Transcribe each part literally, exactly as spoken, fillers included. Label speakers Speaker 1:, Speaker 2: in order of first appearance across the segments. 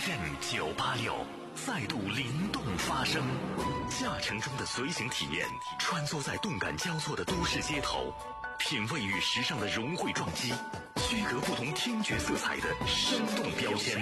Speaker 1: F M 九八六再度灵动发声，驾乘中的随行体验，穿梭在动感交错的都市街头，品味与时尚的融汇撞击，区隔不同听觉色彩的生动标签。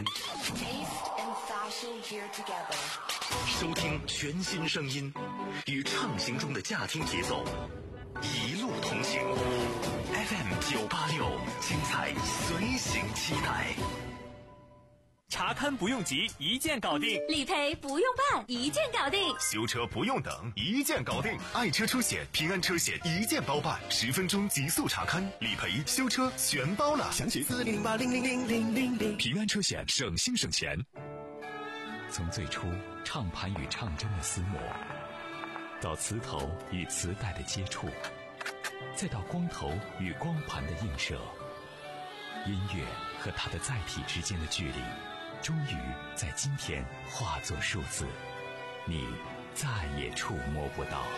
Speaker 1: 收听全新声音，与畅行中的驾听节奏，一路同行。F M 九八六，精彩随行期待。
Speaker 2: 查勘不用急，一键搞定；
Speaker 3: 理赔不用办，一键搞定；
Speaker 4: 修车不用等，一键搞定。爱车出险，平安车险一键包办，十分钟极速查勘，理赔、修车全包了。详情四零八零零零零零零。平安车险，省心省钱。
Speaker 5: 从最初唱盘与唱针的厮磨，到磁头与磁带的接触，再到光头与光盘的映射，音乐和它的载体之间的距离，终于在今天化作数字，你再也触摸不到。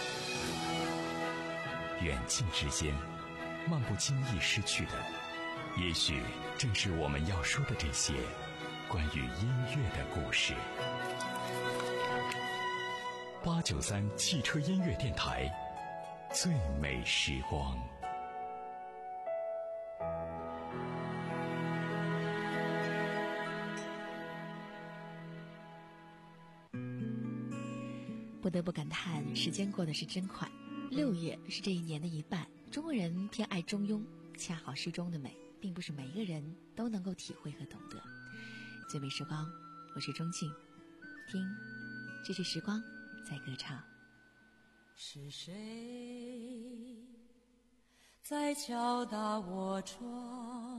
Speaker 5: 远近之间，漫不经意失去的，也许正是我们要说的这些关于音乐的故事。八九三汽车音乐电台，最美时光。
Speaker 3: 不得不感叹，时间过得是真快。六月是这一年的一半，中国人偏爱中庸，恰好诗中的美，并不是每一个人都能够体会和懂得。最美时光，我是钟庆，听，这是时光在歌唱。
Speaker 6: 是谁在敲打我窗？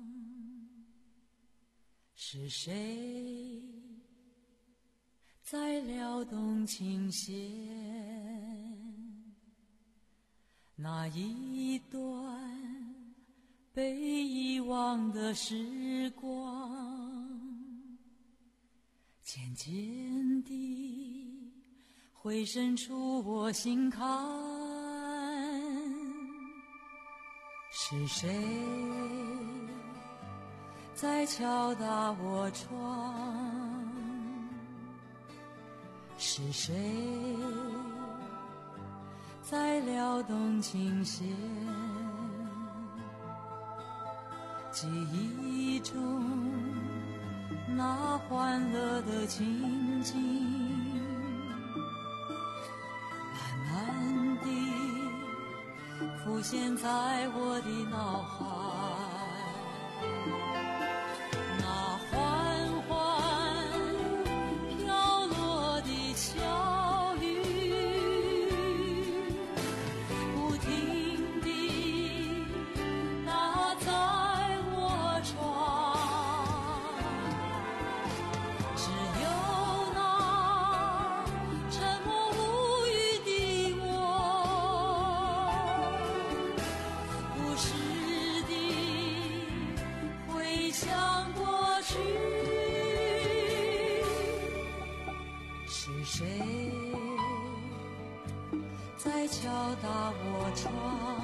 Speaker 6: 是谁在撩动琴弦？那一段被遗忘的时光，渐渐地回渗出我心坎。是谁在敲打我窗？是谁在撩动琴弦？记忆中那欢乐的情景，慢慢地浮现在我的脑海。那缓缓飘落的巧语，不停地打在我窗。只有那沉默无语的我，不时地回想过去。是谁在敲打我窗？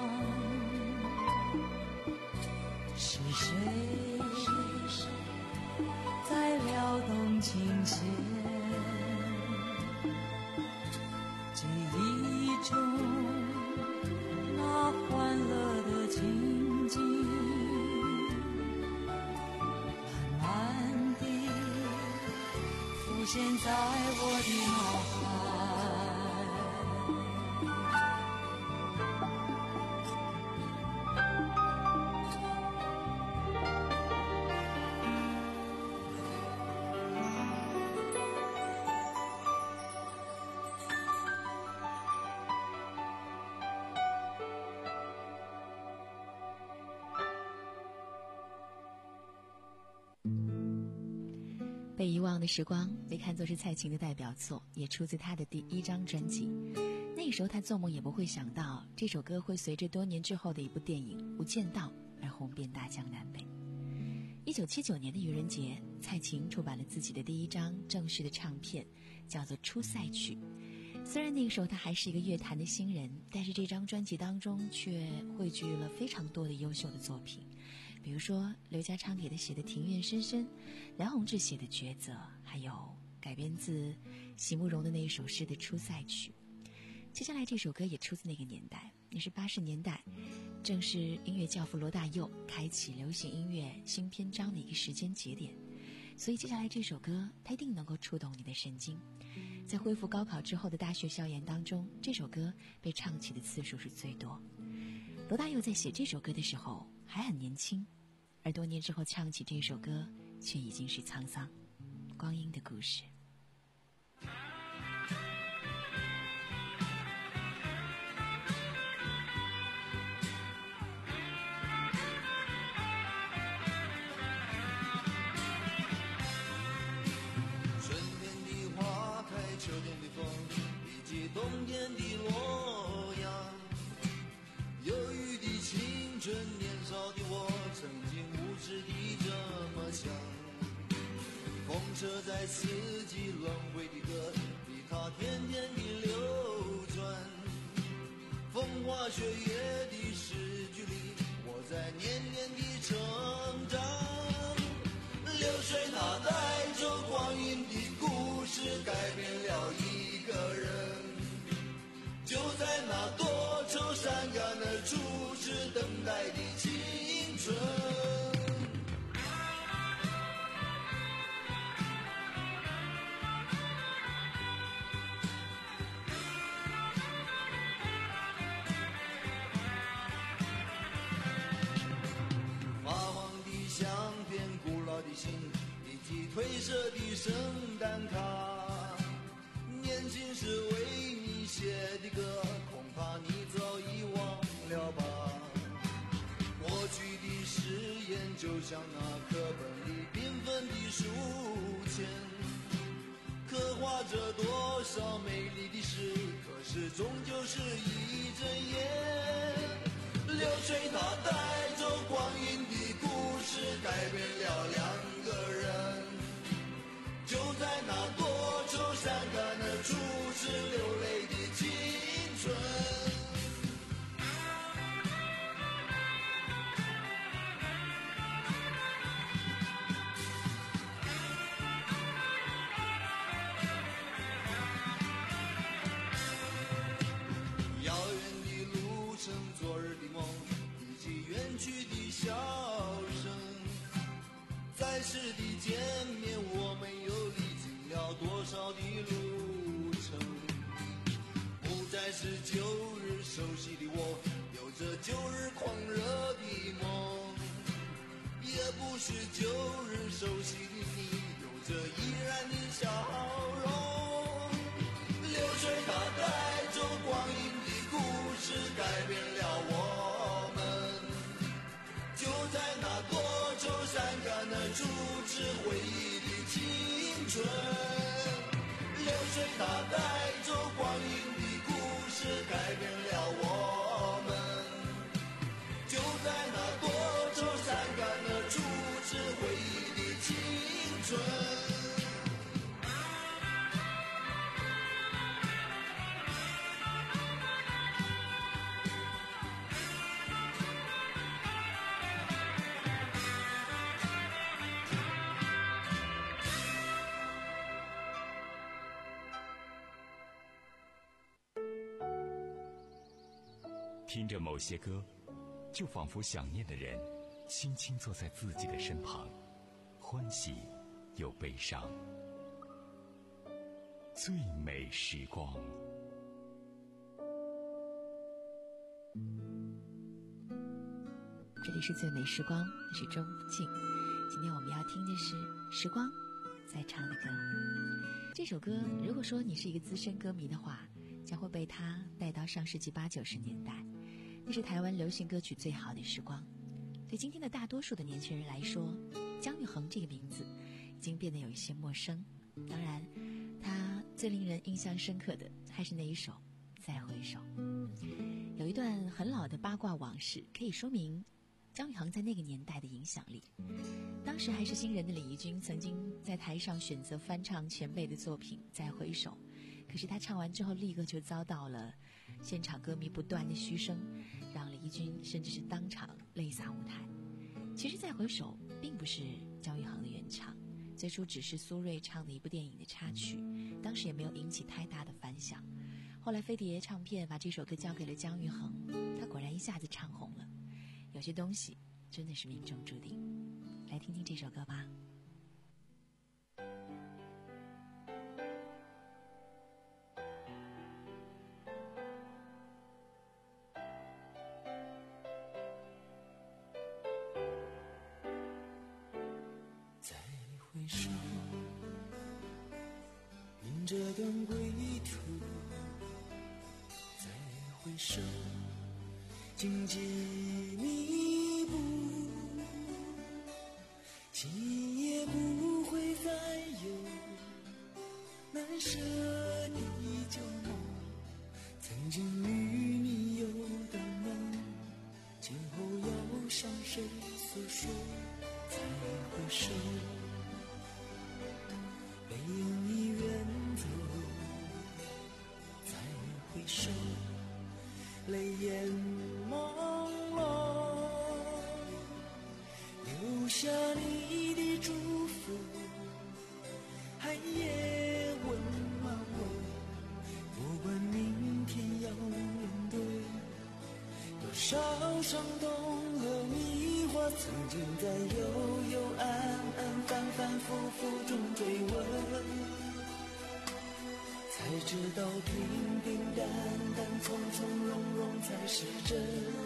Speaker 6: 是谁在撩动琴弦？记忆中那欢乐的情景，慢慢地浮现在我的脑海。
Speaker 3: 被遗忘的时光被看作是蔡琴的代表作，也出自她的第一张专辑。那个时候她做梦也不会想到，这首歌会随着多年之后的一部电影《无间道》而红遍大江南北。一九七九年的愚人节，蔡琴出版了自己的第一张正式的唱片，叫做《出塞曲》。虽然那个时候她还是一个乐坛的新人，但是这张专辑当中却汇聚了非常多的优秀的作品， 比如说刘家昌给他写的《庭院深深》，梁鸿志写的《抉择》，还有改编自席慕容的那一首诗的《出塞曲》。接下来这首歌也出自那个年代，那是八十年代，正是音乐教父罗大佑开启流行音乐新篇章的一个时间节点。所以接下来这首歌它一定能够触动你的神经。在恢复高考之后的大学校园当中，这首歌被唱起的次数是最多。罗大佑在写这首歌的时候还很年轻，而多年之后唱起这首歌却已经是沧桑。光阴的故事。
Speaker 7: 秋天的风，以及冬天的洛阳。忧郁的青春，年少的我，曾经无知地这么想。风车在四季轮回的歌里，它天天地流转。风花雪月的诗句里，我在年年地成长。流水它带走光阴的故事，改变了一个人。就在那多愁善感的初次等待的青春。发黄的相片，古老的信，以及褪色的圣诞卡，年轻时为你写的歌，恐怕你早已忘了吧。过去的誓言，就像那课本里缤纷的书签，刻画着多少美丽的诗，可是终究是一阵烟。流水它带走光阴的故事，改变了两个人。就在那多愁善感的初次流泪的青春。遥远的路程，昨日的梦，以及远去的笑声。在世的见面，我们又历经了多少的路程？不再是旧日熟悉的我，有着旧日狂热的梦，也不是旧日熟悉的你，有着依然的笑容。流水它带走光阴的故事，改变了我们。就在那多愁善感的初次回忆的青春。流水它带走光阴的故事，改变了我们。就在那多愁善感的初次回忆的青春。
Speaker 5: 听着某些歌，就仿佛想念的人轻轻坐在自己的身旁，欢喜又悲伤。最美时光。
Speaker 3: 这里是最美时光，我是钟福静。今天我们要听的是时光在唱的歌。这首歌如果说你是一个资深歌迷的话，将会被它带到上世纪八九十年代，那是台湾流行歌曲最好的时光。对今天的大多数的年轻人来说，姜育恒这个名字已经变得有一些陌生。当然他最令人印象深刻的还是那一首《再回首》。有一段很老的八卦往事可以说明姜育恒在那个年代的影响力。当时还是新人的李翊君曾经在台上选择翻唱前辈的作品《再回首》，可是他唱完之后立刻就遭到了现场歌迷不断的嘘声，让李翊君甚至是当场泪洒舞台。 其实再回首并不是姜育恒的原唱，最初只是苏芮唱的一部电影的插曲，当时也没有引起太大的反响。后来飞碟唱片把这首歌交给了姜育恒，他果然一下子唱红了。有些东西真的是命中注定。来听听这首歌吧。
Speaker 8: 再回首，云这段归途，再回首，荆棘密布，今夜不会再有难舍的旧梦，曾经与你有的梦，今后要向谁诉说？再回首，背影已远走，再回首，泪眼朦胧，留下你的祝福，寒夜温暖我，不管明天要面对多少伤痛和迷惑，曾经在幽幽暗暗反反复复中追问，才知道平平淡淡从从容容才是真。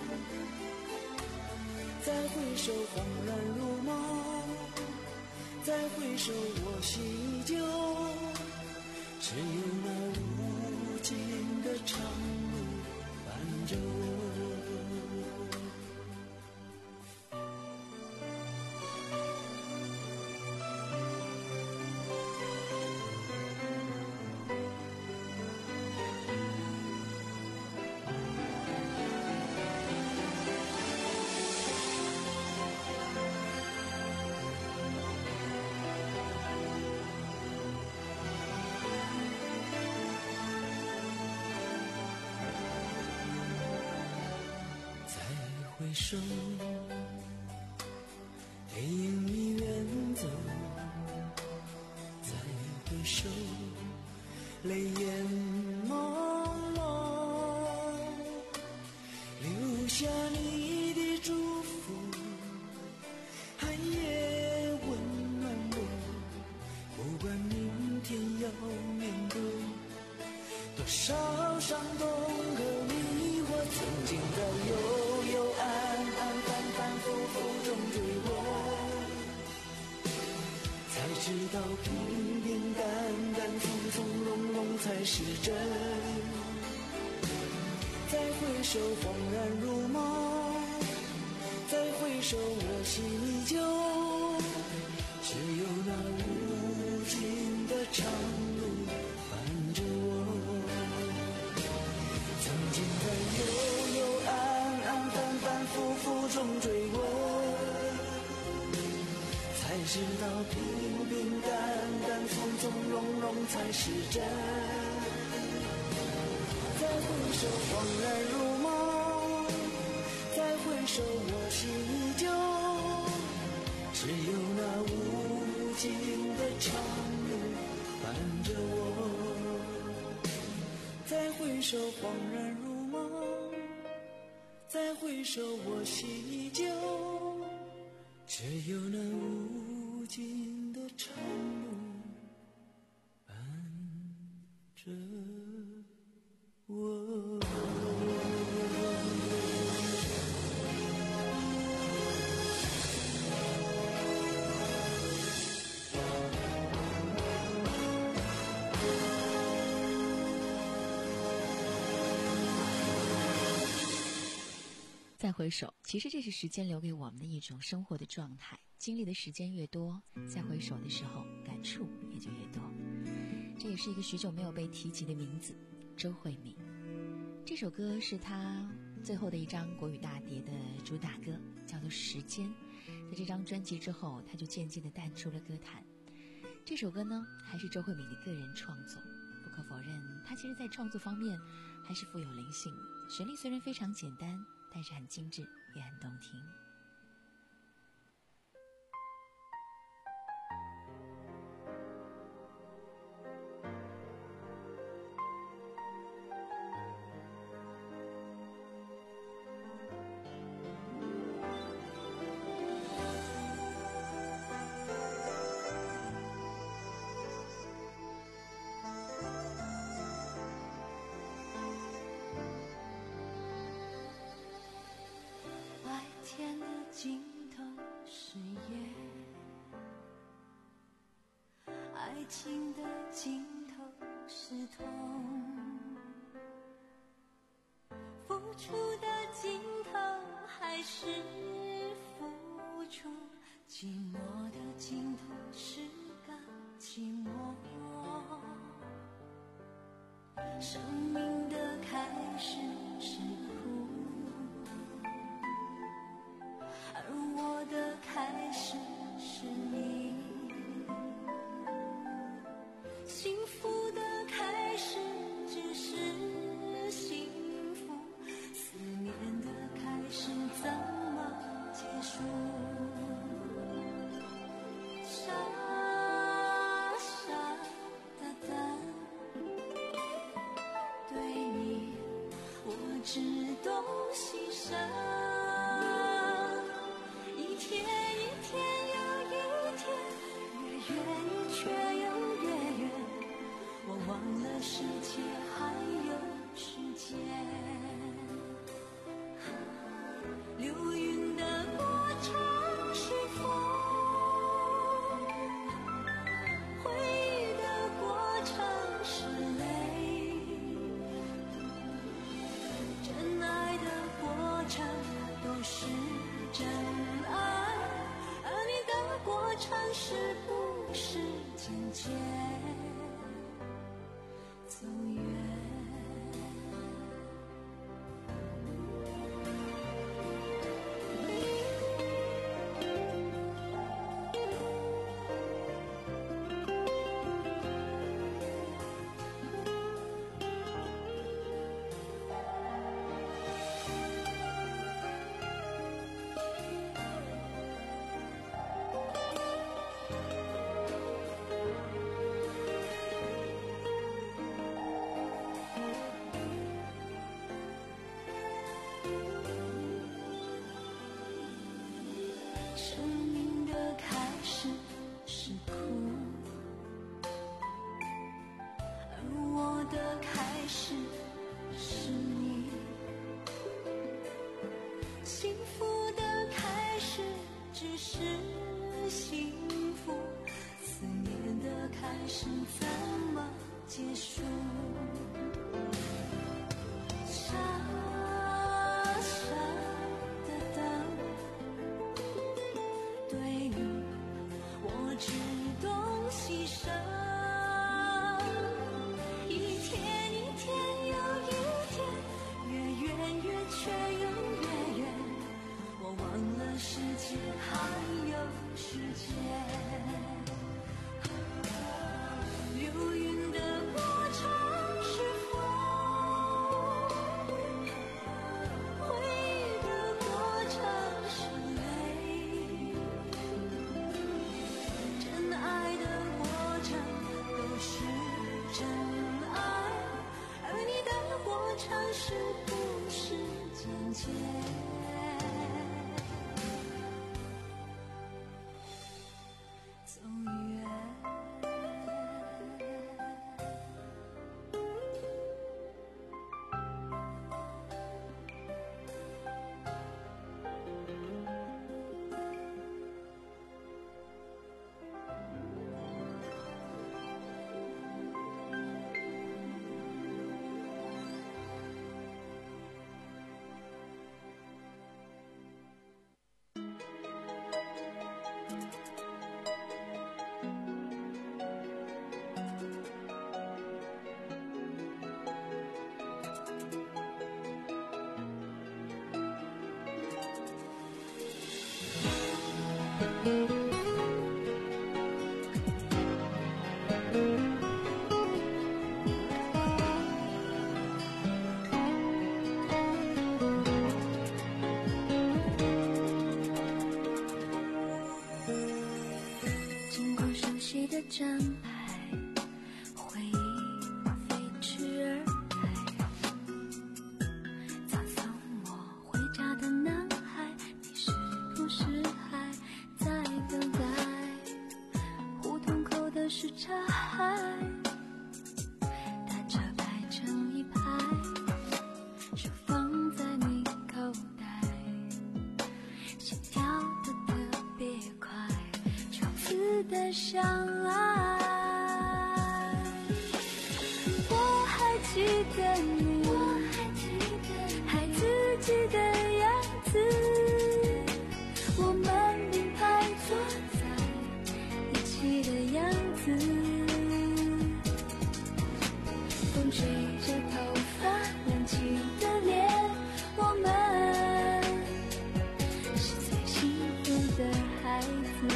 Speaker 8: 再回首恍然如梦，再回首我心依旧，只有那无尽的长路伴着我。回首，背影已远走，再回首，泪眼朦胧，留下你的祝福，寒夜温暖我，不管明天要面对多少伤痛和迷惑，曾经在有才知道平平淡淡从从容容才是真。再回首恍然如梦，再回首我心依旧，只有那无尽的长路伴着我。曾经在幽幽暗暗反反复复中追问，才知道平平淡淡从从容容才是真。再回首恍然如梦，再回首我心依旧，只有那无尽的长路伴着我。再回首恍然如梦，再回首我心依旧，只有那无尽的长路伴着我。
Speaker 3: 再回首，其实这是时间留给我们的一种生活的状态，经历的时间越多，再回首的时候感触也就越多。这也是一个许久没有被提及的名字，周慧敏。这首歌是她最后的一张国语大碟的主打歌，叫做《时间》。在这张专辑之后，她就渐渐地淡出了歌坛。这首歌呢，还是周慧敏的个人创作，不可否认，她其实在创作方面还是富有灵性的。旋律虽然非常简单，但是很精致，也很动听。
Speaker 6: 情的尽头是痛，付出的尽头还是付出，寂寞的尽头是个寂寞。生命的开始是苦，而我的开始是你。幸福的开始只是幸福，思念的开始怎么结束？傻傻的等，对你我只懂牺牲，一天一天又一天，越远却又越远，我忘了世界还有时间。流云的过程是风，回忆的过程是泪，真爱的过程都是真爱，而你的过程是不是渐渐走远？生命的开始是苦，而我的开始是你。幸福的开始只是幸福，思念的开始怎么结束？傻傻的等，对你我只懂牺牲，一天一天又一天，越远越却又越远，我忘了世界还有时间。流云的过程是风，回忆的过程是泪，真爱的过程都是真爱，而你的过程是不是渐渐走远？经过熟悉的站牌，回忆飞驰而来。早送我回家的男孩，你是不是还在等待？胡同口的什刹海，单车排成一排，手放在你口袋，心跳得特别快。初次的相爱， 子，风吹着头发扬起的脸，我们是最幸福的孩子。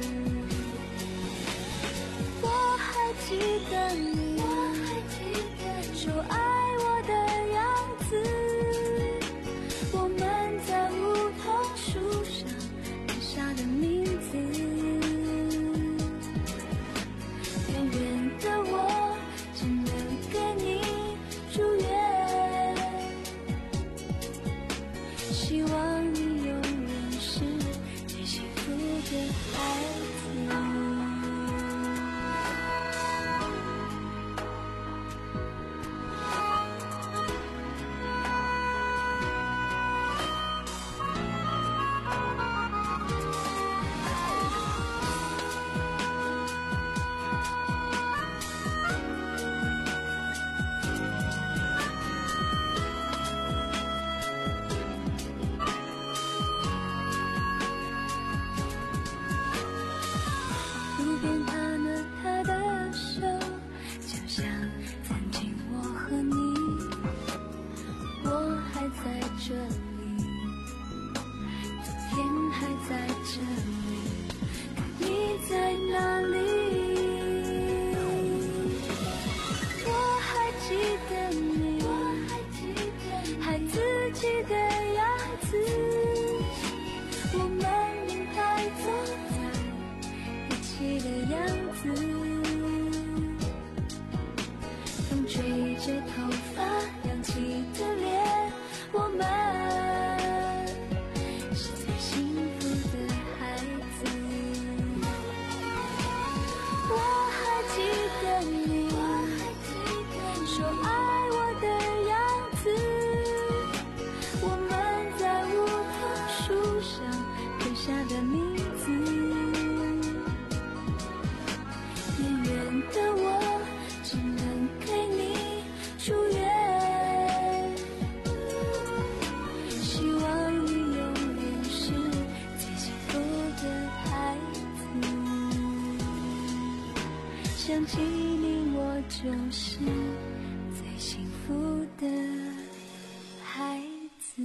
Speaker 6: 我还记得你说爱我的样子，我们在梧桐树上留下的名字，远远的我只能给你祝愿，希望你永远是最幸福的孩子。路边他拿他的手，就像曾经我和你，我还在这里，昨天还在这里，可你在哪里？我还记得你，还自己的样子，我们还走在一起的样子，风吹着头发扬起的脸，我们是最幸福的孩子。我还记得你说爱我的样子，我们在梧桐树上留下的名字，远远的我只能给你祝愿，希望你永远是最幸福的孩子。想起你，我就是最幸福的孩子。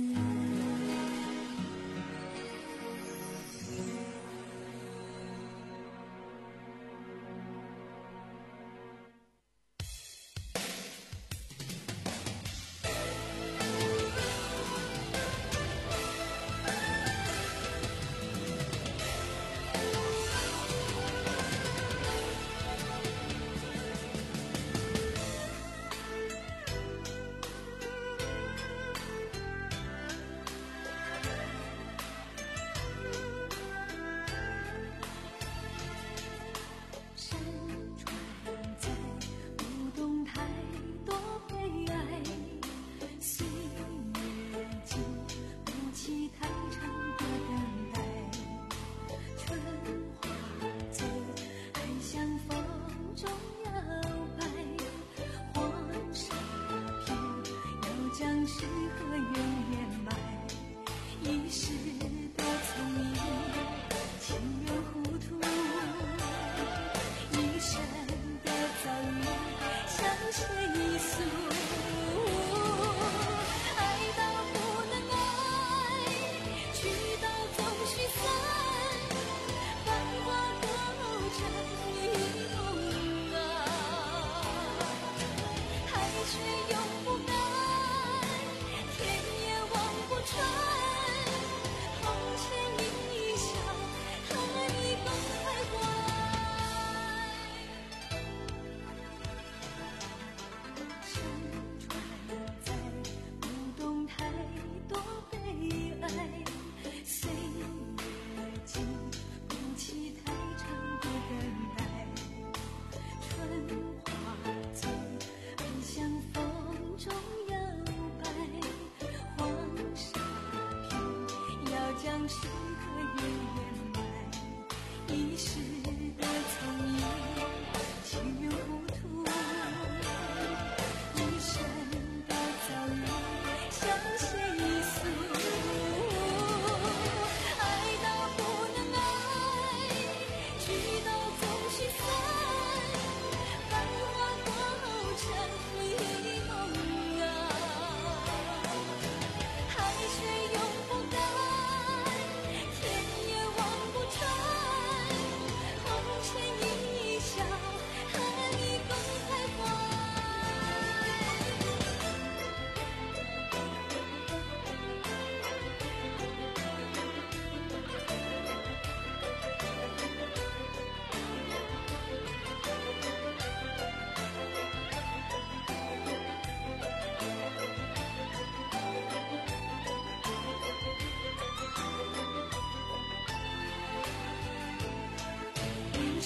Speaker 6: 爱到不能爱，去到总是散。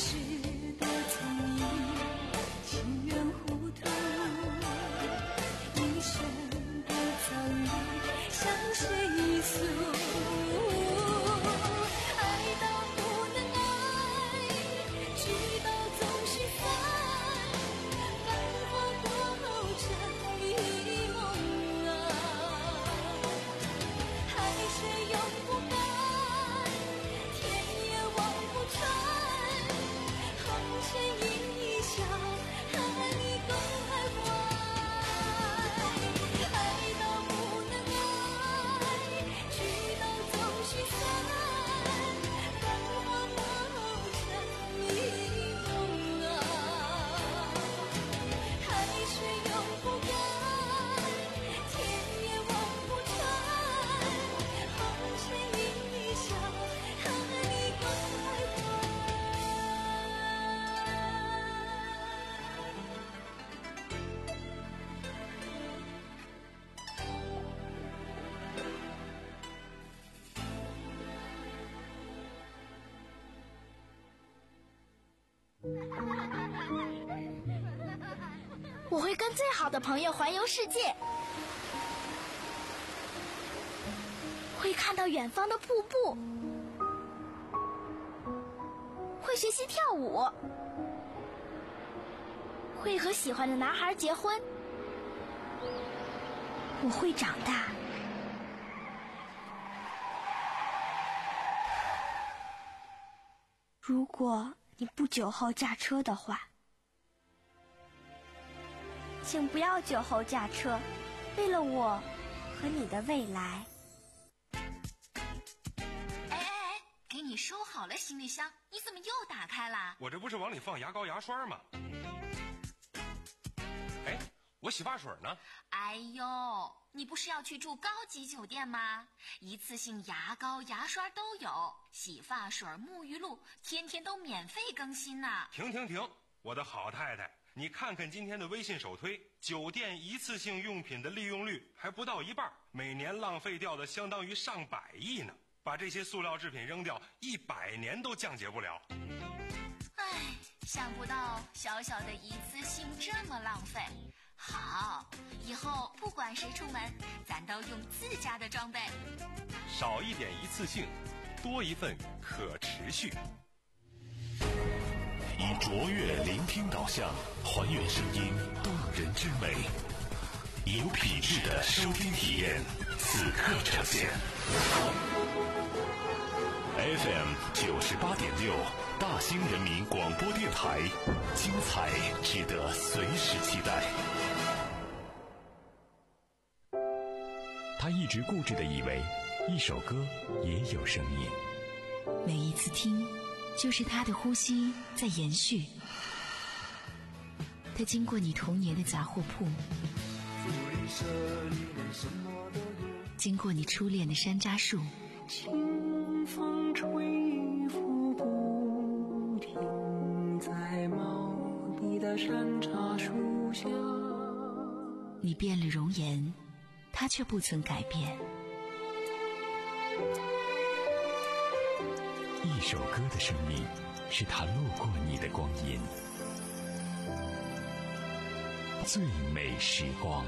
Speaker 6: 是多聪明，情愿糊涂，一生的遭遇向谁诉？爱到不能爱，直到总是散，繁华过后成一梦啊，海水永不干，天也望不穿，红尘一笑，和你共徘徊。爱到不能爱，直到总是散，繁华过后成一梦啊，海水永不干，天也望不穿，红尘一笑，和你共徘徊。
Speaker 9: 我会跟最好的朋友环游世界，会看到远方的瀑布，会学习跳舞，会和喜欢的男孩结婚。我会长大。如果你不久后驾车的话，请不要酒后驾车，为了我和你的未来。
Speaker 10: 哎哎哎，给你收好了行李箱，你怎么又打开了？
Speaker 11: 我这不是往里放牙膏牙刷吗？哎，我洗发水呢？
Speaker 10: 哎呦，你不是要去住高级酒店吗？一次性牙膏牙刷都有，洗发水沐浴露天天都免费更新呢。
Speaker 11: 停停停，我的好太太，你看看今天的微信首推，酒店一次性用品的利用率还不到一半，每年浪费掉的相当于上百亿呢。把这些塑料制品扔掉，一百年都降解不了。
Speaker 10: 唉，想不到小小的一次性这么浪费。好，以后不管谁出门，咱都用自家的装备。
Speaker 11: 少一点一次性，多一份可持续。
Speaker 1: 以卓越聆听导向，还原声音动人之美，有品质的收听体验，此刻呈现。F M 九十八点六，大兴人民广播电台，精彩值得随时期待。
Speaker 5: 他一直固执地以为，一首歌也有声音。
Speaker 3: 每一次听，就是他的呼吸在延续。他经过你童年的杂货铺，经过你初恋的山楂树，
Speaker 8: 清风吹拂不停，在茂密的山楂树下。
Speaker 3: 你变了容颜，他却不曾改变。
Speaker 5: 一首歌的生命，是他路过你的光阴。最美时光。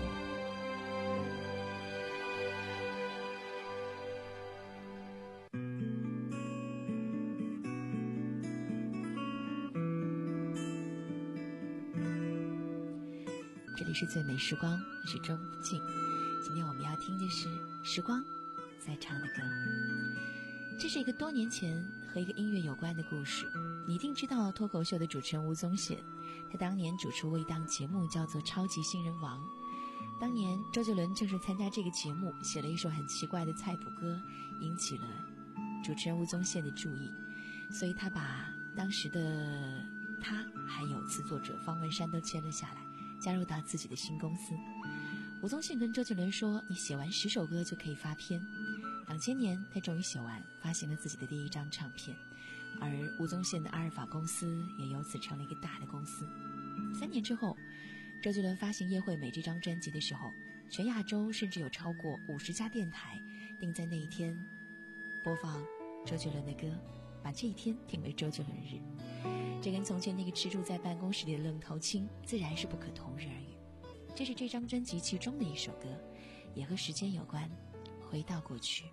Speaker 3: 这里是最美时光，我是周不静。今天我们要听的是时光在唱的歌。这是一个多年前和一个音乐有关的故事。你一定知道脱口秀的主持人吴宗宪，他当年主持过一档节目叫做《超级新人王》。当年周杰伦正是参加这个节目，写了一首很奇怪的菜谱歌，引起了主持人吴宗宪的注意，所以他把当时的他还有词作者方文山都签了下来，加入到自己的新公司。吴宗宪跟周杰伦说，你写完十首歌就可以发片。两千年他终于写完，发行了自己的第一张唱片，而吴宗宪的阿尔法公司也由此成了一个大的公司。三年之后，周杰伦发行《叶惠美》这张专辑的时候，全亚洲甚至有超过五十家电台定在那一天播放周杰伦的歌。 把这一天定为周杰伦日。这跟从前那个吃住在办公室里的愣头青自然是不可同日而语。这是这张专辑其中的一首歌，也和时间有关，回到过去。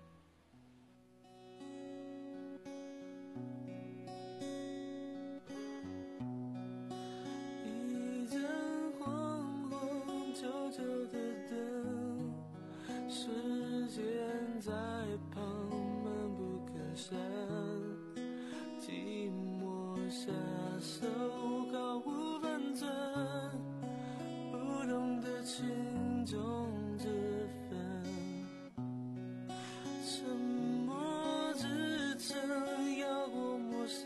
Speaker 8: 一盏黄黄旧旧的灯，时间在旁闷不可散，寂寞下手毫无分寸，不懂得轻重之分，沉默支撑要过陌生，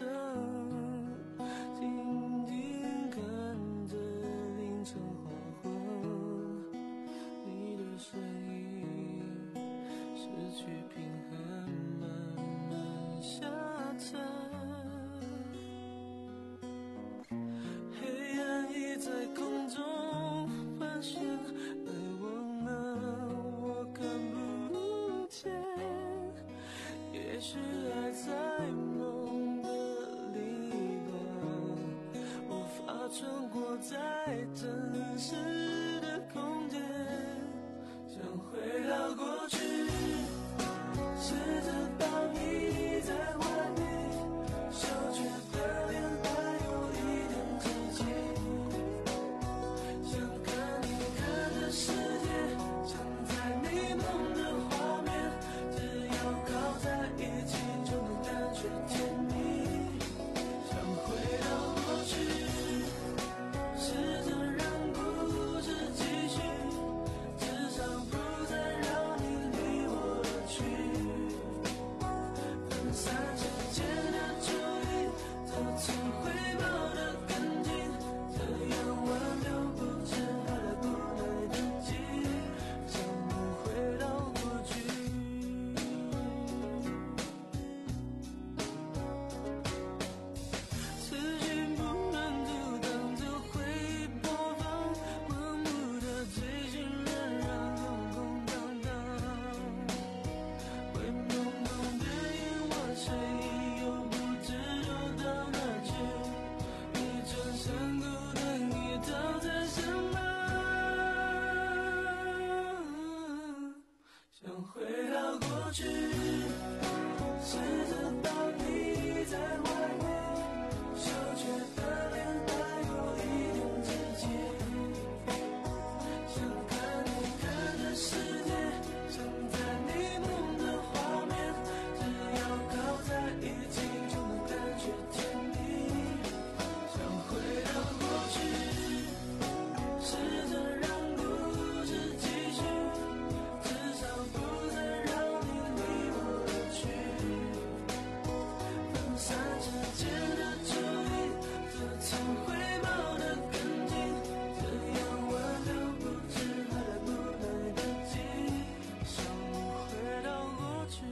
Speaker 8: 静静看着凌晨黄昏，你的身影失去平衡，慢慢下沉，黑暗已在空中盘旋，爱忘了我看不见，也许爱在梦的另一端，无法穿过再真实的空间，想回到过去，试着把你在外面羞怯的脸带有一点自己，想看你看着世界，想在你梦的画面，只要靠在一起就能感觉甜蜜，想回到过去，试着让故事继续，至少不再让你离我而去，分散时间的注意，这次回报的更近，这样挽留不知还来不来得及，想回到过去。思绪不能阻挡着会播放，盲目的追寻仍然空空荡荡，会朦胧的眼我睡意又不知游到哪去，一转身孤单已倒在身旁，想回到过去，试着把你在外面羞怯的脸带有一点自己，想看你看着世界，想在你梦的画面，只要靠在一起就能感觉甜蜜，想回到过去，试着让故事继续，至少不再让你离我而去，分散时间的注意，这次回报的更近，这样挽留不知还来不来得及，想回到过去。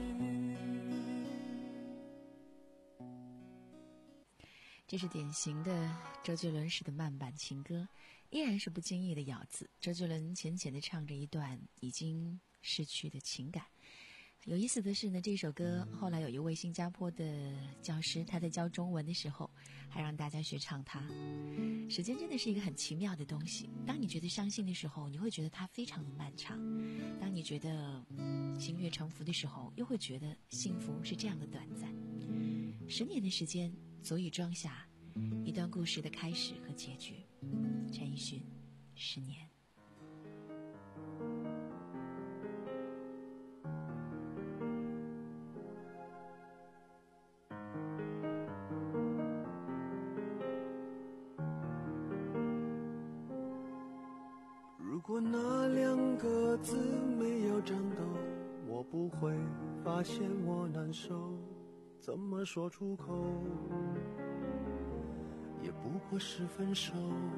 Speaker 3: 这是典型的周杰伦式的慢板情歌，依然是不经意的咬字。周杰伦浅浅地唱着一段已经逝去的情感。有意思的是呢，这首歌后来有一位新加坡的教师，他在教中文的时候还让大家学唱它。时间真的是一个很奇妙的东西，当你觉得伤心的时候，你会觉得它非常的漫长，当你觉得心悦诚服的时候，又会觉得幸福是这样的短暂。十年的时间足以装下一段故事的开始和结局。陈奕迅，十年。
Speaker 8: 如果那两个字没有颤抖，我不会发现我难受，怎么说出口，也不过是分手。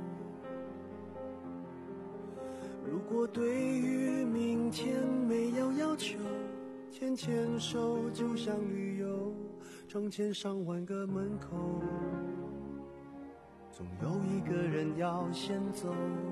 Speaker 8: 如果对于明天没有要求，牵牵手就像旅游，成千上万个门口，总有一个人要先走。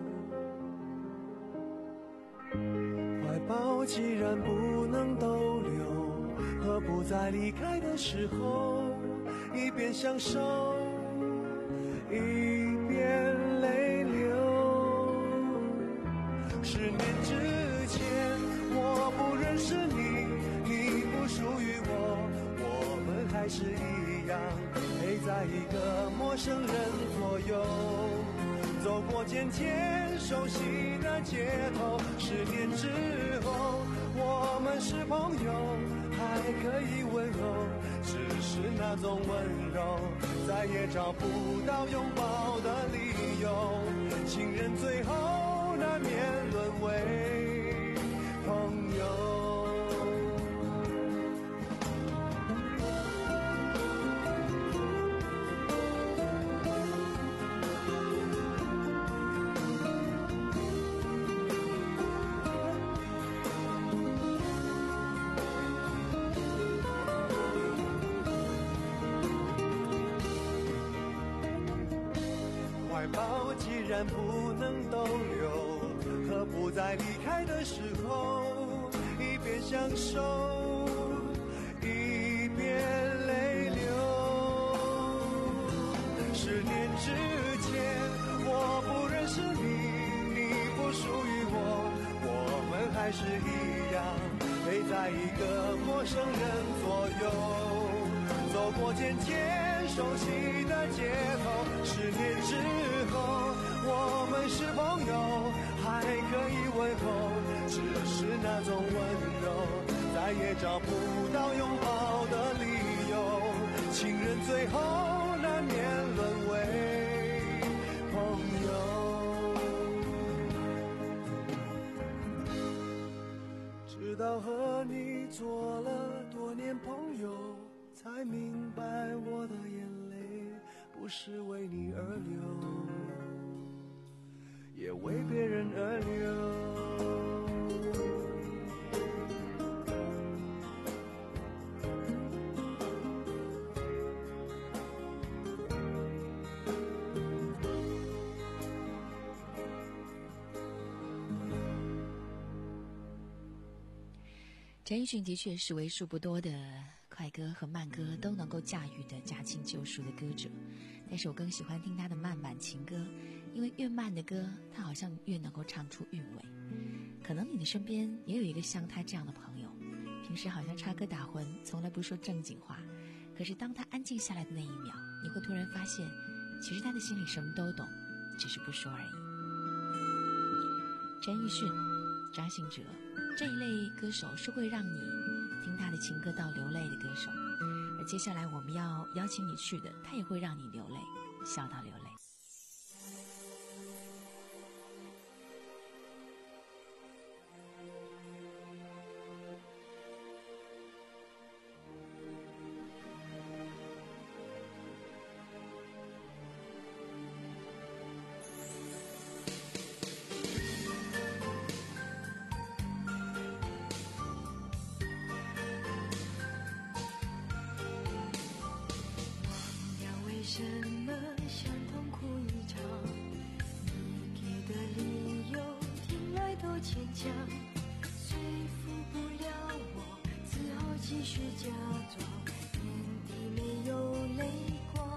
Speaker 8: 怀抱既然不能逗留，何不在离开的时候
Speaker 7: 一边享受一边泪流。十年之前我不认识你，你不属于我，我们还是一样陪在一个陌生人左右，走过渐渐熟悉的街头。十年之后我们是朋友，还可以温柔，只是那种温柔再也找不到拥抱的理由。情人最后难免沦为朋友。怀抱既然不能逗留，何不在离开的时候一边享受一边泪流。十年之前我不认识你，你不属于我，我们还是一样陪在一个陌生人左右，走过渐渐熟悉的街头。十年之后我们是朋友，还可以问候，只是那种温柔再也找不到拥抱的理由。情人最后难免沦为朋友，直到和你做了多年朋友，才明白我的眼泪不是为你而流，也为别人而流。
Speaker 3: 陈奕迅的确是为数不多的快歌和慢歌都能够驾驭的驾轻就熟的歌者，但是我更喜欢听他的慢板情歌，因为越慢的歌他好像越能够唱出韵味。可能你的身边也有一个像他这样的朋友，平时好像插科打诨，从来不说正经话，可是当他安静下来的那一秒，你会突然发现其实他的心里什么都懂，只是不说而已。陈奕迅、张信哲这一类歌手是会让你听他的情歌到流泪的歌手，而接下来我们要邀请你去的，他也会让你流泪，笑到流泪。
Speaker 6: 什么想痛哭一场？你给的理由听来都牵强，说服不了我，只好继续假装眼底没有泪光。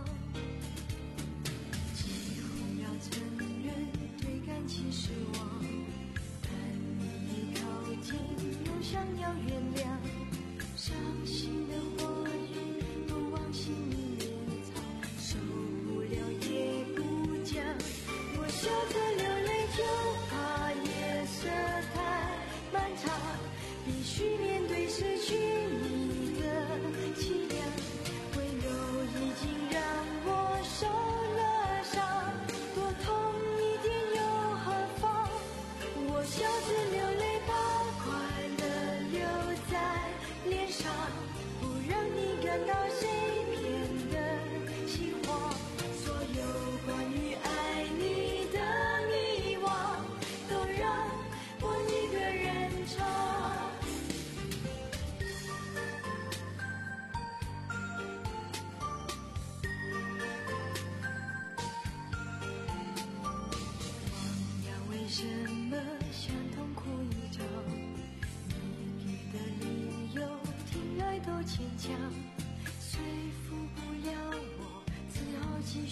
Speaker 6: 几乎要承认对感情失望，但你一靠近又想要原谅，伤心的话语都往心里受不了也不讲，我笑着流泪就怕夜色太漫长，必须面对失去你的凄凉，温柔已经让我受了伤，多痛一点又何妨，我笑着流泪把快乐留在脸上，不让你感到谁骗的所有关于爱你的迷惘，都让我一个人唱。忘掉为什么想痛哭一场，你给的理由听来都牵强，说服不了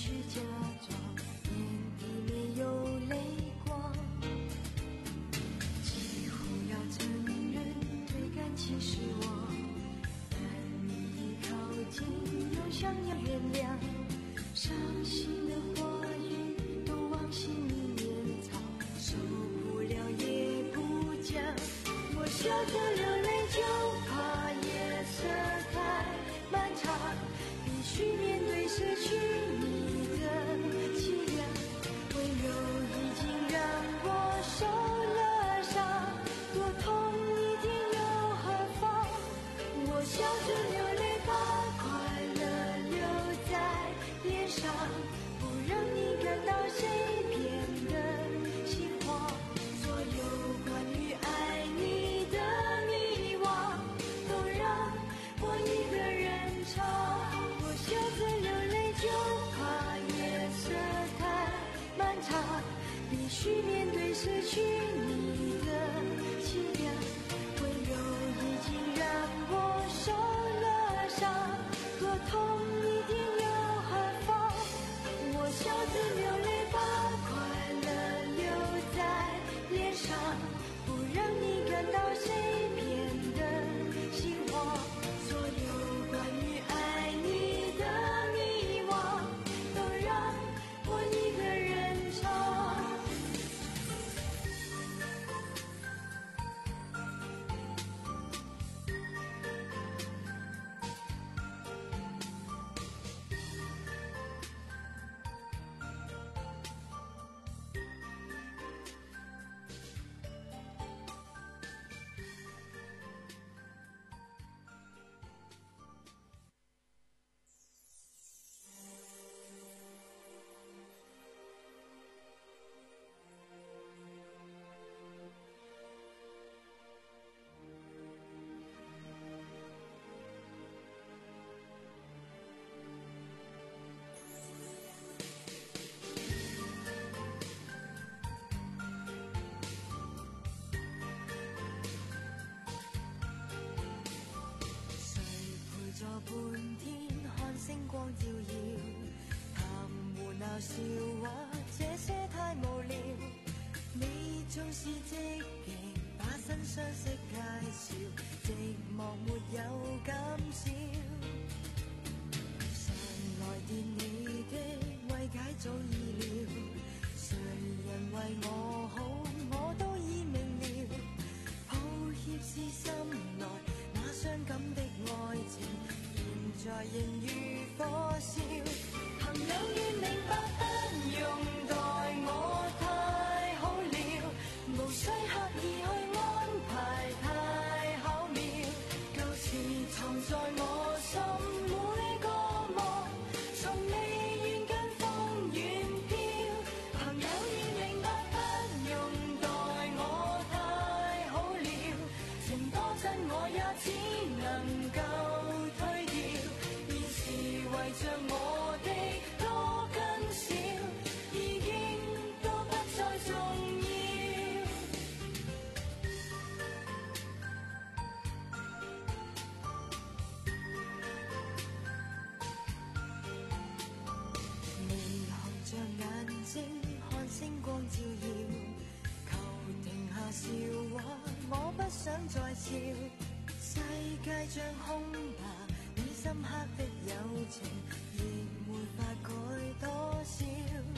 Speaker 6: 是假装，眼底没有泪光，几乎要承认对感情失望，但你一靠近又想要原谅，伤心的话语都往心里面藏，受不了也不讲，我笑着流泪就怕夜色太漫长，必须面对失去你的凄凉，温柔已经让我受了伤，多痛一点又何妨，我笑着流泪把快乐留在脸上，不让你感到谁变得心慌，所有关于爱你的迷惘都让我一个人唱，我笑着流泪就怕夜色太漫长，必须面对失去你的凄凉，温柔已经让我受了伤，多痛一点又何妨，我笑着流泪把快乐留在脸上，不让你感到谁变得心慌，所有关于爱你的迷惘都让我一个人唱。半天看星光照耀，談胡鬧笑話，這些太無聊。你總是積極把新相識介紹，寂寞沒有減少。常來電你的慰解早已了，誰人為我好我都已明了。抱歉是心內那傷感的愛情，現在仍如火燒。朋友願明白，不用待我太好了，無需刻意去安排太巧妙。舊時藏在我心每個夢，從未願跟風遠飄。朋友願明白，不用待我太好了，情多真我也只能夠推掉。現時為着我的多跟少，已經都不再重要。你紅着眼睛看星光照耀，求停下笑話，我不想再笑。世界像空白，你深刻的友情亦沒法改多少。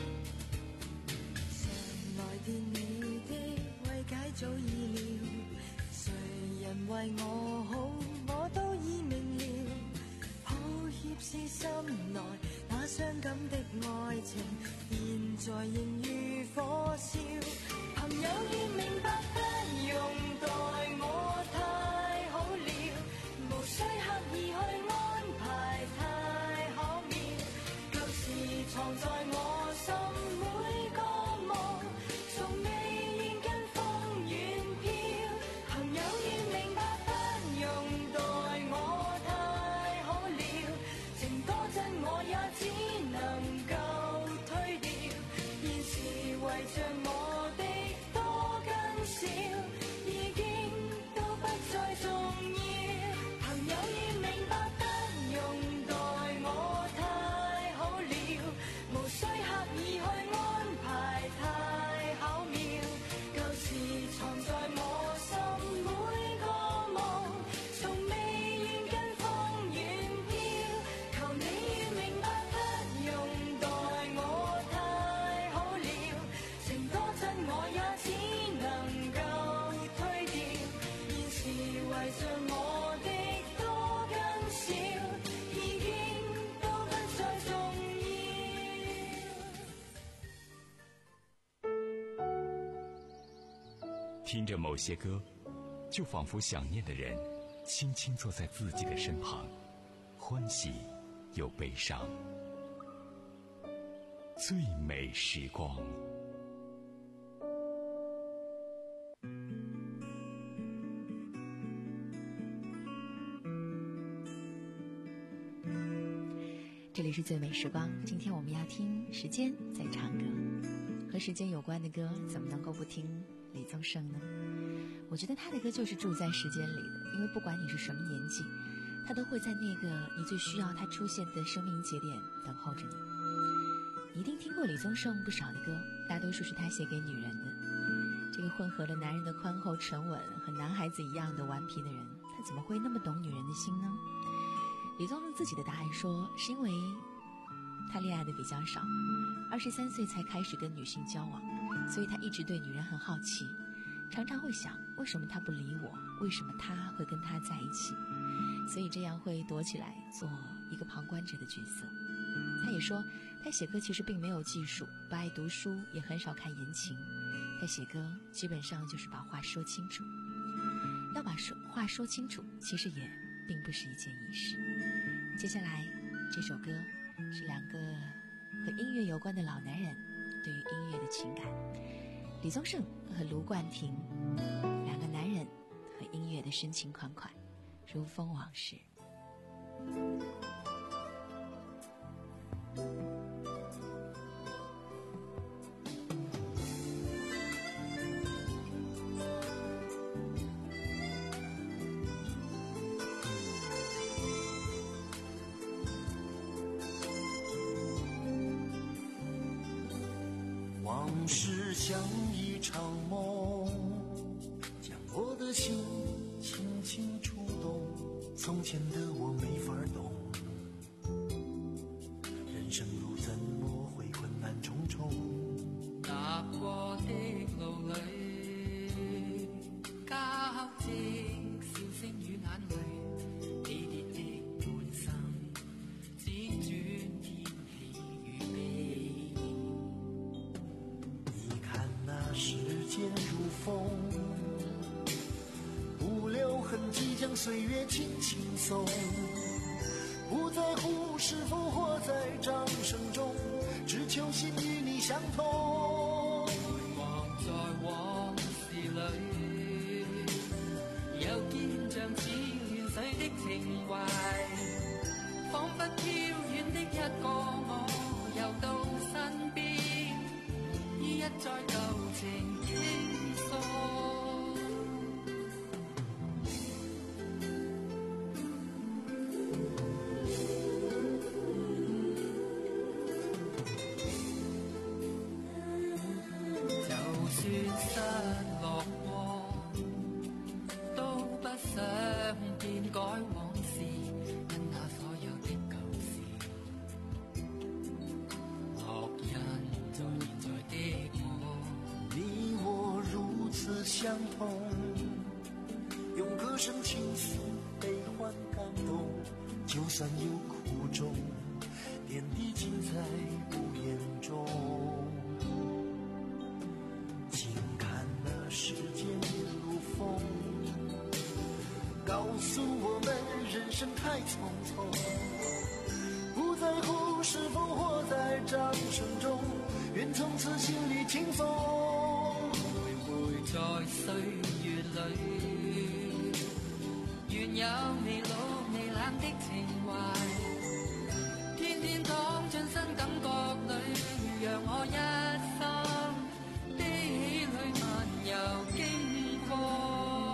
Speaker 6: 常來電你的慰解早已了，誰人為我好我都已明了。抱歉是心內那傷感的愛情，現在仍如火燒。朋友願明白，不用待我太好了，無需刻意去安排太巧妙。舊時藏在我心每個夢，從未願跟風遠飄。朋友願明白，不用待我太好了，情多真我也只能夠推掉。現時為着我的多跟少，已經都不再重要。朋友願明白，不用待我太好了，無
Speaker 5: 听着某些歌，就仿佛想念的人轻轻坐在自己的身旁，欢喜又悲伤。最美时光。
Speaker 3: 这里是最美时光，今天我们要听时间在唱歌。和时间有关的歌怎么能够不听李宗盛呢？我觉得他的歌就是住在时间里的，因为不管你是什么年纪，他都会在那个你最需要他出现的生命节点等候着你。你一定听过李宗盛不少的歌，大多数是他写给女人的。这个混合了男人的宽厚沉稳和男孩子一样的顽皮的人，他怎么会那么懂女人的心呢？李宗盛自己的答案说，是因为他恋爱的比较少，二十三岁才开始跟女性交往，所以他一直对女人很好奇，常常会想为什么他不理我，为什么他会跟他在一起，所以这样会躲起来做一个旁观者的角色。他也说他写歌其实并没有技术，不爱读书，也很少看言情，他写歌基本上就是把话说清楚。要把说话说清楚其实也并不是一件易事。接下来这首歌是两个和音乐有关的老男人对于音乐的情感，李宗盛和卢冠廷，两个男人和音乐的深情款款，如风往事。
Speaker 8: 往事像一场梦，将我的心轻轻触动。从前的我没法懂，人生路怎么会困难重重？
Speaker 12: 踏過的路裏，交織笑聲與眼淚，起跌的半生，只轉天氣與悲。
Speaker 8: 你看那時間如風，不留痕迹將歲月輕輕送，不在乎是否活在掌聲中，只求心與你相通。
Speaker 12: 回望在往事裏，又見像似亂水的情懷，彷彿飄遠的一個我，又到身邊，依一再舊情傾訴。失落過，都不想變改往事，因那所有的舊事，烙印在現在的我。
Speaker 8: 你我如此相同，用歌聲傾訴悲歡感動，就算有苦衷，點滴盡在無言中。時間如風，告訴我們人生太匆匆，不在乎是否活在掌聲中，願從此心裏輕鬆。
Speaker 12: 徘徊在歲月裏，願有未老未冷的情懷，天天躺進新感覺裏，讓我一生的喜侶漫遊經過。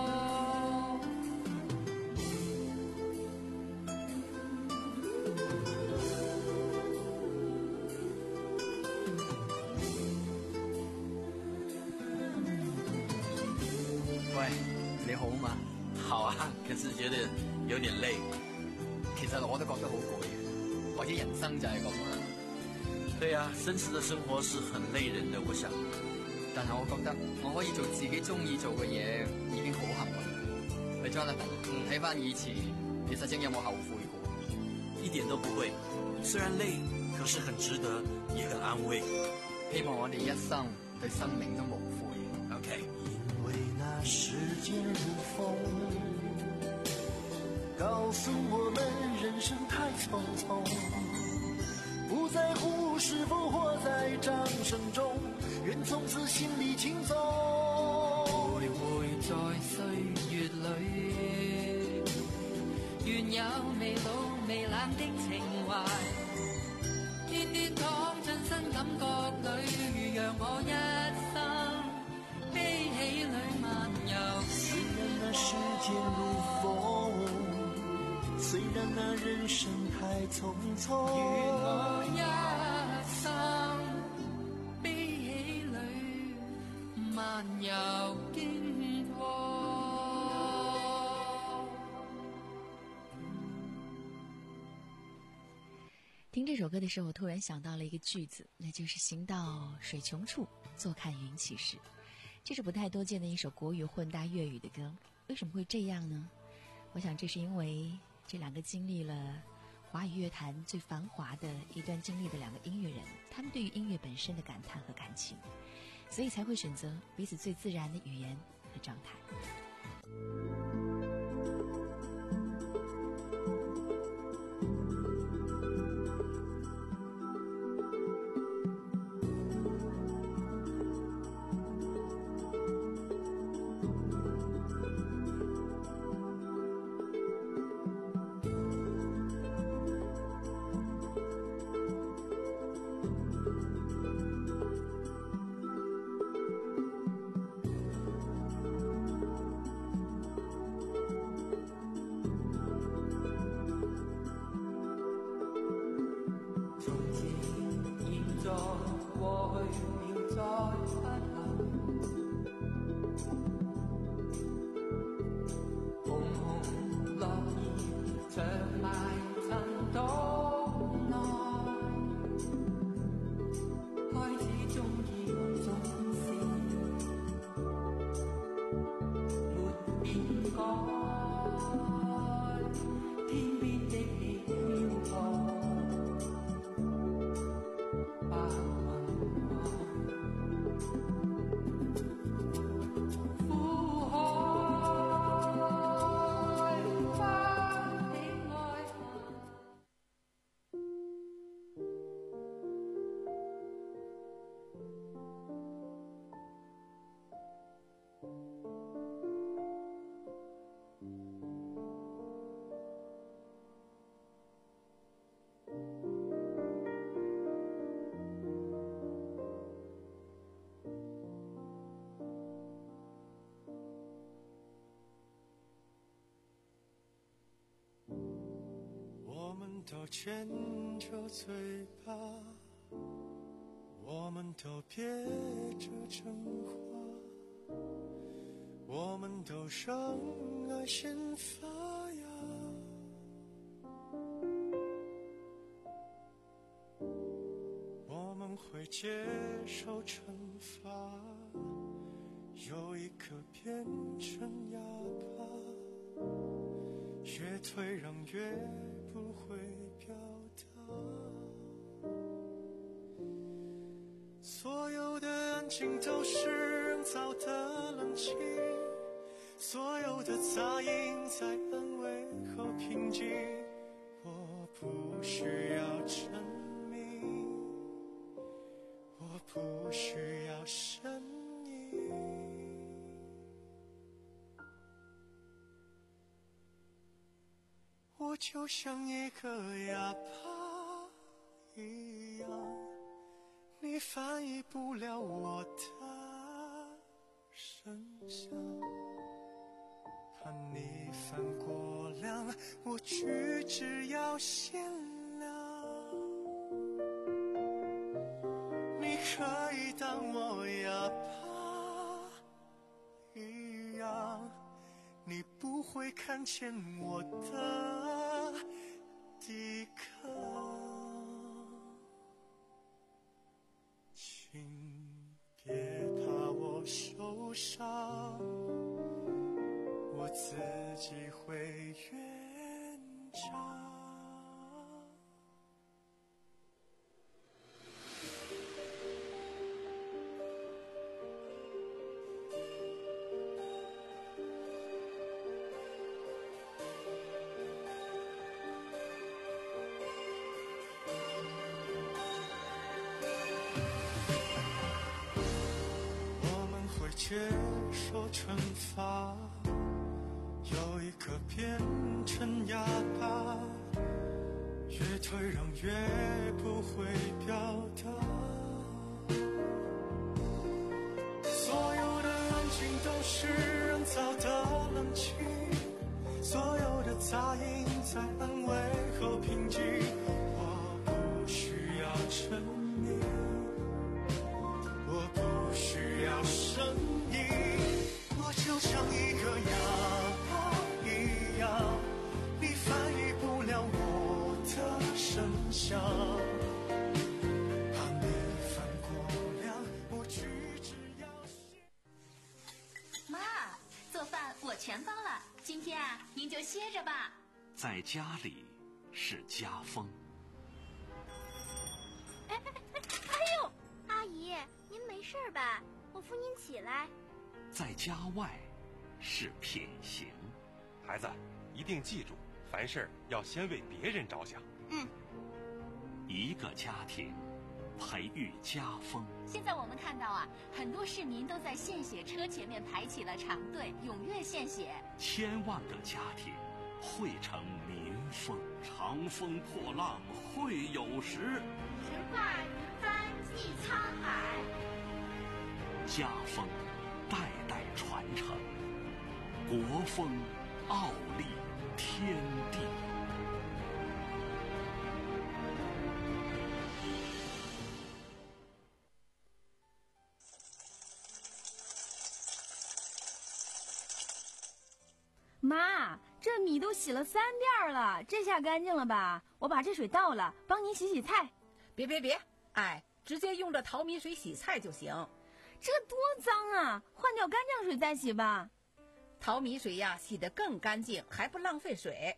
Speaker 13: 喂，你好嗎？好啊，可是覺得有點累。其實我都覺得好攰嘅，或者人生就係咁啦。對啊，真實的生活是很累人的，我想。但係我覺得我可以做自己中意做嘅嘢，已經好幸運。喂 Jonathan，睇翻以前，你實際有冇後悔過？
Speaker 14: 一點都不會，雖然累，可是很值得，也很安慰。
Speaker 13: 希望我哋一生對生命都無悔。
Speaker 14: OK。
Speaker 8: 因為那时间如风，告诉我们人生太匆匆，不在乎是否活在掌声中，愿从此心里轻松。
Speaker 12: 徘徊在歲月裏，願有未老未冷的情懷，天天躺進新感覺裏，讓我一生悲喜裏漫遊。
Speaker 8: 雖然那時間如風，雖然那人生太匆匆，
Speaker 12: 願我一生悲喜裏漫遊經過。
Speaker 3: 听这首歌的时候，我突然想到了一个句子，那就是行到水穷处，坐看云起时。这是不太多见的一首国语混搭粤语的歌。为什么会这样呢？我想这是因为这两个经历了华语乐坛最繁华的一段经历的两个音乐人，他们对于音乐本身的感叹和感情，所以才会选择彼此最自然的语言和状态。
Speaker 7: 都牵着嘴巴，我们都憋着真话，我们都让爱先发芽，我们会接受惩罚，有一刻变成哑巴，越退让越不会表达，所有的安静都是人造的冷清，所有的杂音在安慰后平静，我不需要证明，我不需要声音，我就像一个哑巴一样，你翻译不了我的声响，怕你犯过量，我举止要限量，你可以当我哑巴一样，你不会看见我的抵抗，请别怕我受伤，我自己会圆场。
Speaker 8: 接受惩罚，有一个变成哑巴，越退让越不会表达。所有的安静都是人造的冷气，所有的杂音在安慰后平静。我不需要证明，我不需要声音，我就像一个哑巴一样，你翻译不了我的声响。怕你犯过量，我举止要
Speaker 10: 妈，做饭我全包了，今天啊，您就歇着吧。
Speaker 1: 在家里是家风。
Speaker 9: 哎哎哎哎呦，阿姨，您没事吧？我扶您起来。
Speaker 1: 在家外是品行。
Speaker 11: 孩子，一定记住，凡事要先为别人着想。
Speaker 9: 嗯。
Speaker 1: 一个家庭培育家风。
Speaker 10: 现在我们看到啊，很多市民都在献血车前面排起了长队，踊跃献血。
Speaker 1: 千万个家庭汇成民风。长风破浪会有时，
Speaker 9: 直挂云帆济沧海。
Speaker 1: 家风代代传承，国风傲立天地。
Speaker 15: 妈，这米都洗了三遍了，这下干净了吧？我把这水倒了，帮您洗洗菜。
Speaker 16: 别别别，哎，直接用这淘米水洗菜就行。
Speaker 15: 这多脏啊，换掉干净水再洗吧。
Speaker 16: 淘米水呀，洗得更干净，还不浪费水。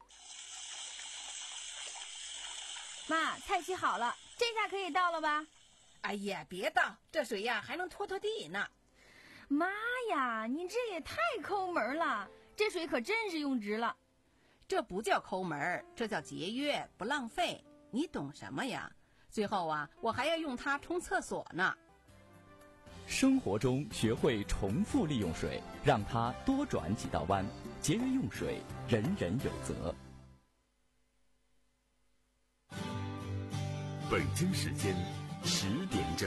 Speaker 15: 妈，菜洗好了，这下可以倒了吧？
Speaker 16: 哎呀，别倒，这水呀还能拖拖地呢。
Speaker 15: 妈呀，你这也太抠门了，这水可真是用值了。
Speaker 16: 这不叫抠门，这叫节约，不浪费。你懂什么呀？最后啊，我还要用它冲厕所呢。
Speaker 5: 生活中学会重复利用水，让它多转几道弯，节约用水，人人有责。
Speaker 4: 北京时间十点整。